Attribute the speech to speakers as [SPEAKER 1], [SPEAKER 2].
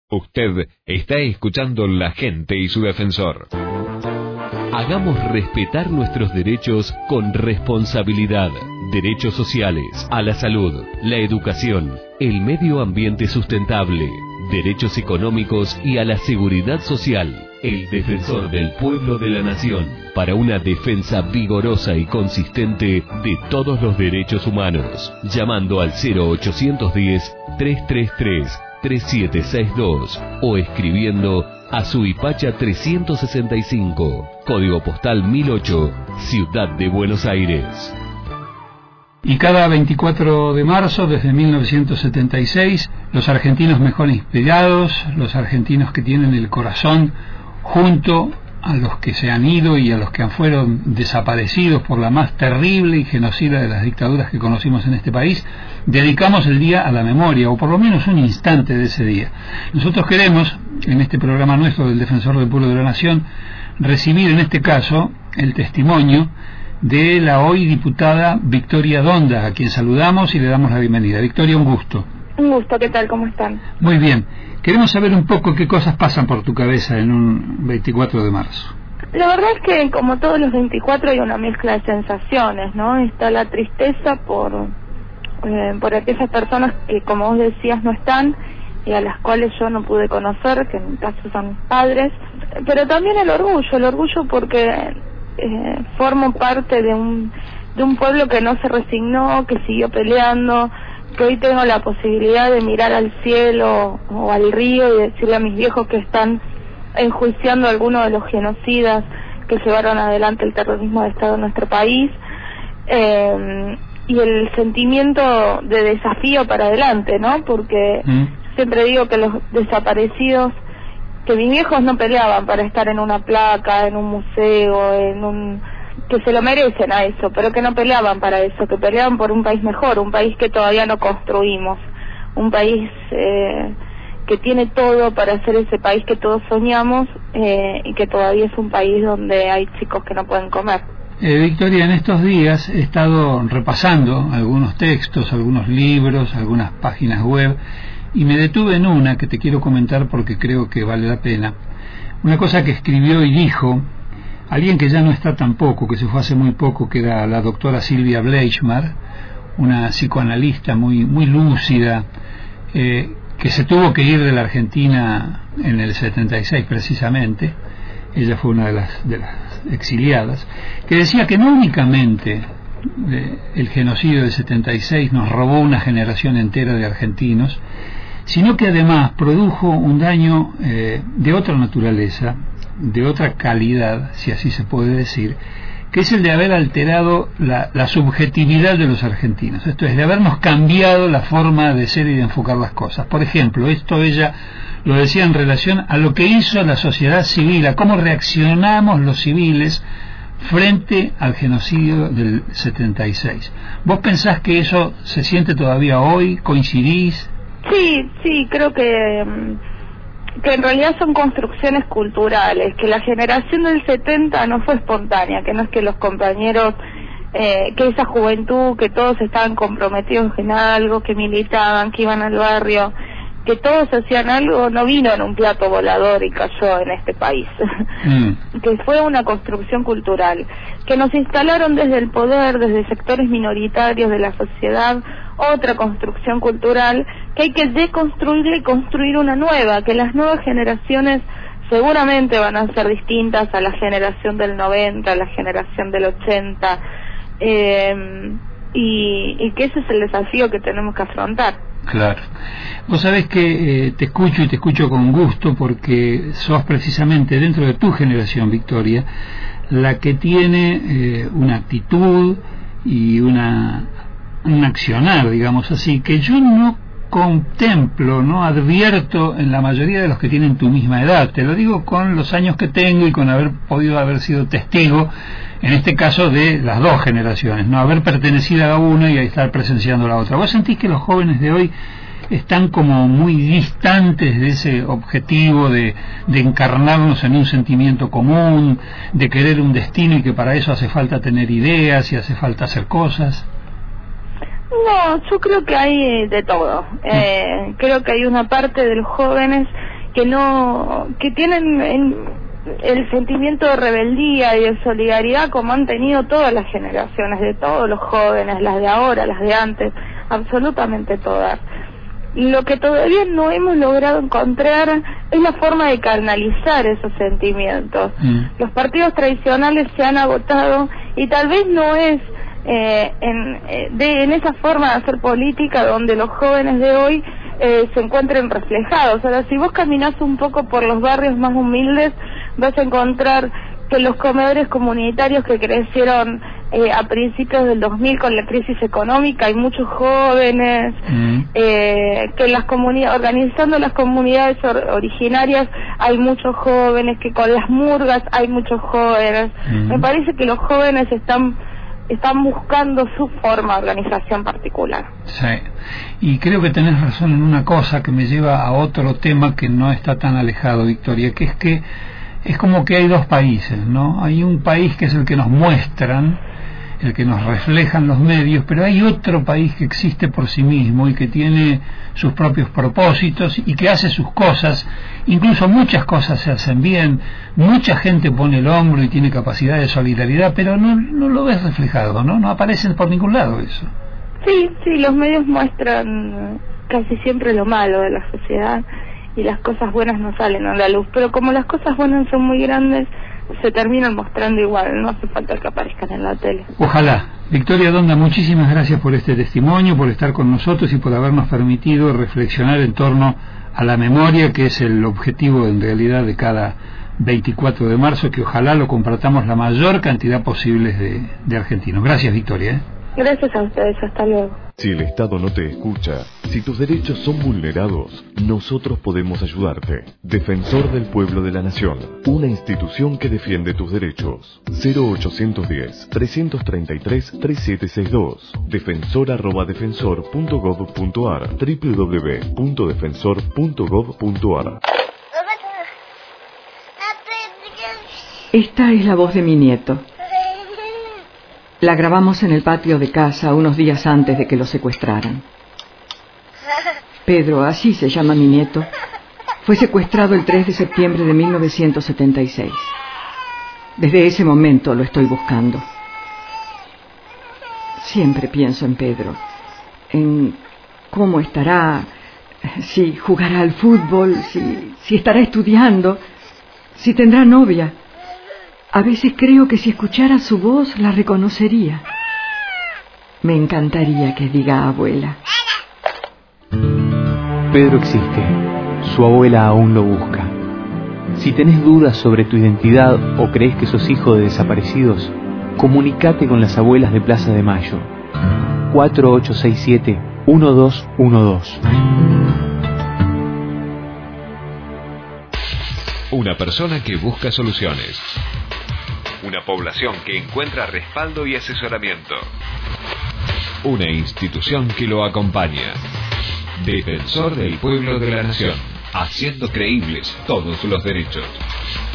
[SPEAKER 1] Usted está escuchando La Gente y su Defensor. Hagamos respetar nuestros derechos con responsabilidad. Derechos sociales, a la salud, la educación, el medio ambiente sustentable, derechos económicos y a la seguridad social. El defensor del pueblo de la nación, para una defensa vigorosa y consistente de todos los derechos humanos. Llamando al 0810-333-3762 o escribiendo a Suipacha 365, código postal 1008, Ciudad de Buenos Aires.
[SPEAKER 2] Y cada 24 de marzo, desde 1976, los argentinos mejor inspirados, los argentinos que tienen el corazón junto a los que se han ido y a los que fueron desaparecidos por la más terrible y genocida de las dictaduras que conocimos en este país, dedicamos el día a la memoria, o por lo menos un instante de ese día. Nosotros queremos, en este programa nuestro del Defensor del Pueblo de la Nación, recibir en este caso el testimonio de la hoy diputada Victoria Donda, a quien saludamos y le damos la bienvenida. Victoria, un gusto.
[SPEAKER 3] Un gusto, ¿qué tal? ¿Cómo están?
[SPEAKER 2] Muy bien. Queremos saber un poco qué cosas pasan por tu cabeza en un 24 de marzo.
[SPEAKER 3] La verdad es que como todos los 24 hay una mezcla de sensaciones, ¿no? Está la tristeza por aquellas personas que, como vos decías, no están y a las cuales yo no pude conocer, que en mi caso son mis padres, pero también el orgullo porque formo parte de un pueblo que no se resignó, que siguió peleando, que hoy tengo la posibilidad de mirar al cielo o al río y decirle a mis viejos que están enjuiciando a algunos de los genocidas que llevaron adelante el terrorismo de Estado en nuestro país, y el sentimiento de desafío para adelante, ¿no? Porque siempre digo que los desaparecidos, que mis viejos no peleaban para estar en una placa, en un museo, que se lo merecen a eso, pero que no peleaban para eso, que peleaban por un país mejor, un país que todavía no construimos, un país que tiene todo para ser ese país que todos soñamos, y que todavía es un país donde hay chicos que no pueden comer.
[SPEAKER 2] Victoria, en estos días he estado repasando algunos textos, algunos libros, algunas páginas web, y me detuve en una que te quiero comentar porque creo que vale la pena. Una cosa que escribió y dijo alguien que ya no está tampoco, que se fue hace muy poco, que era la doctora Silvia Bleichmar, una psicoanalista muy lúcida, que se tuvo que ir de la Argentina en el 76 precisamente. Ella fue una de las exiliadas, que decía que no únicamente el genocidio del 76 nos robó una generación entera de argentinos, sino que además produjo un daño de otra naturaleza, de otra calidad, si así se puede decir, que es el de haber alterado la subjetividad de los argentinos, esto es, de habernos cambiado la forma de ser y de enfocar las cosas. Por ejemplo, esto ella lo decía en relación a lo que hizo la sociedad civil, a cómo reaccionamos los civiles frente al genocidio del 76. ¿Vos pensás que eso se siente todavía hoy? ¿Coincidís?
[SPEAKER 3] Sí, creo que en realidad son construcciones culturales, que la generación del 70 no fue espontánea, que no es que los compañeros, que esa juventud, que todos estaban comprometidos en algo, que militaban, que iban al barrio, que todos hacían algo, no vino en un plato volador y cayó en este país. Que fue una construcción cultural, que nos instalaron desde el poder, desde sectores minoritarios de la sociedad, otra construcción cultural que hay que deconstruirla y construir una nueva, que las nuevas generaciones seguramente van a ser distintas a la generación del 90, a la generación del 80, y que ese es el desafío que tenemos que afrontar.
[SPEAKER 2] Claro. Vos sabés que te escucho con gusto, porque sos precisamente dentro de tu generación, Victoria, la que tiene una actitud y un accionar, digamos así, que yo no contemplo, no advierto en la mayoría de los que tienen tu misma edad. Te lo digo con los años que tengo y con haber sido testigo, en este caso, de las dos generaciones, no haber pertenecido a una y estar presenciando la otra. ¿Vos sentís que los jóvenes de hoy están como muy distantes de ese objetivo de encarnarnos en un sentimiento común, de querer un destino, y que para eso hace falta tener ideas y hace falta hacer cosas?
[SPEAKER 3] No, yo creo que hay de todo. Creo que hay una parte de los jóvenes que tienen el sentimiento de rebeldía y de solidaridad como han tenido todas las generaciones, de todos los jóvenes, las de ahora, las de antes, absolutamente todas. Lo que todavía no hemos logrado encontrar es la forma de canalizar esos sentimientos. Los partidos tradicionales se han agotado y tal vez no es en esa forma de hacer política donde los jóvenes de hoy se encuentren reflejados. Ahora, si vos caminás un poco por los barrios más humildes, vas a encontrar que los comedores comunitarios que crecieron a principios del 2000 con la crisis económica, hay muchos jóvenes, que en las comunidades, organizando las comunidades originarias, hay muchos jóvenes, que con las murgas hay muchos jóvenes. Me parece que los jóvenes están buscando su forma de organización particular.
[SPEAKER 2] Sí, y creo que tenés razón en una cosa que me lleva a otro tema que no está tan alejado, Victoria, que es como que hay dos países, ¿no? Hay un país que es el que nos muestran, el que nos reflejan los medios, pero hay otro país que existe por sí mismo y que tiene sus propios propósitos y que hace sus cosas, incluso muchas cosas se hacen bien, mucha gente pone el hombro y tiene capacidad de solidaridad, pero no lo ves reflejado, ¿no? No aparece por ningún lado eso.
[SPEAKER 3] Sí, los medios muestran casi siempre lo malo de la sociedad y las cosas buenas no salen a la luz, pero como las cosas buenas son muy grandes, se terminan mostrando igual, no hace falta que aparezcan en la tele.
[SPEAKER 2] Ojalá. Victoria Donda, muchísimas gracias por este testimonio, por estar con nosotros y por habernos permitido reflexionar en torno a la memoria, que es el objetivo en realidad de cada 24 de marzo, que ojalá lo compartamos la mayor cantidad posible de argentinos. Gracias, Victoria.
[SPEAKER 3] Gracias a ustedes, hasta luego.
[SPEAKER 1] Si el Estado no te escucha, si tus derechos son vulnerados, nosotros podemos ayudarte. Defensor del Pueblo de la Nación, una institución que defiende tus derechos. 0810-333-3762. defensor@defensor.gov.ar. www.defensor.gov.ar.
[SPEAKER 4] Esta es la voz de mi nieto. La grabamos en el patio de casa unos días antes de que lo secuestraran. Pedro, así se llama mi nieto, fue secuestrado el 3 de septiembre de 1976. Desde ese momento lo estoy buscando. Siempre pienso en Pedro, en cómo estará, si jugará al fútbol, si estará estudiando, si tendrá novia. A veces creo que si escuchara su voz la reconocería. Me encantaría que diga abuela.
[SPEAKER 5] Pedro existe. Su abuela aún lo busca. Si tenés dudas sobre tu identidad o crees que sos hijo de desaparecidos, comunicate con las abuelas de Plaza de Mayo. 4867-1212.
[SPEAKER 1] Una persona que busca soluciones. Una población que encuentra respaldo y asesoramiento. Una institución que lo acompaña. Defensor del Pueblo de la Nación, haciendo creíbles todos los derechos.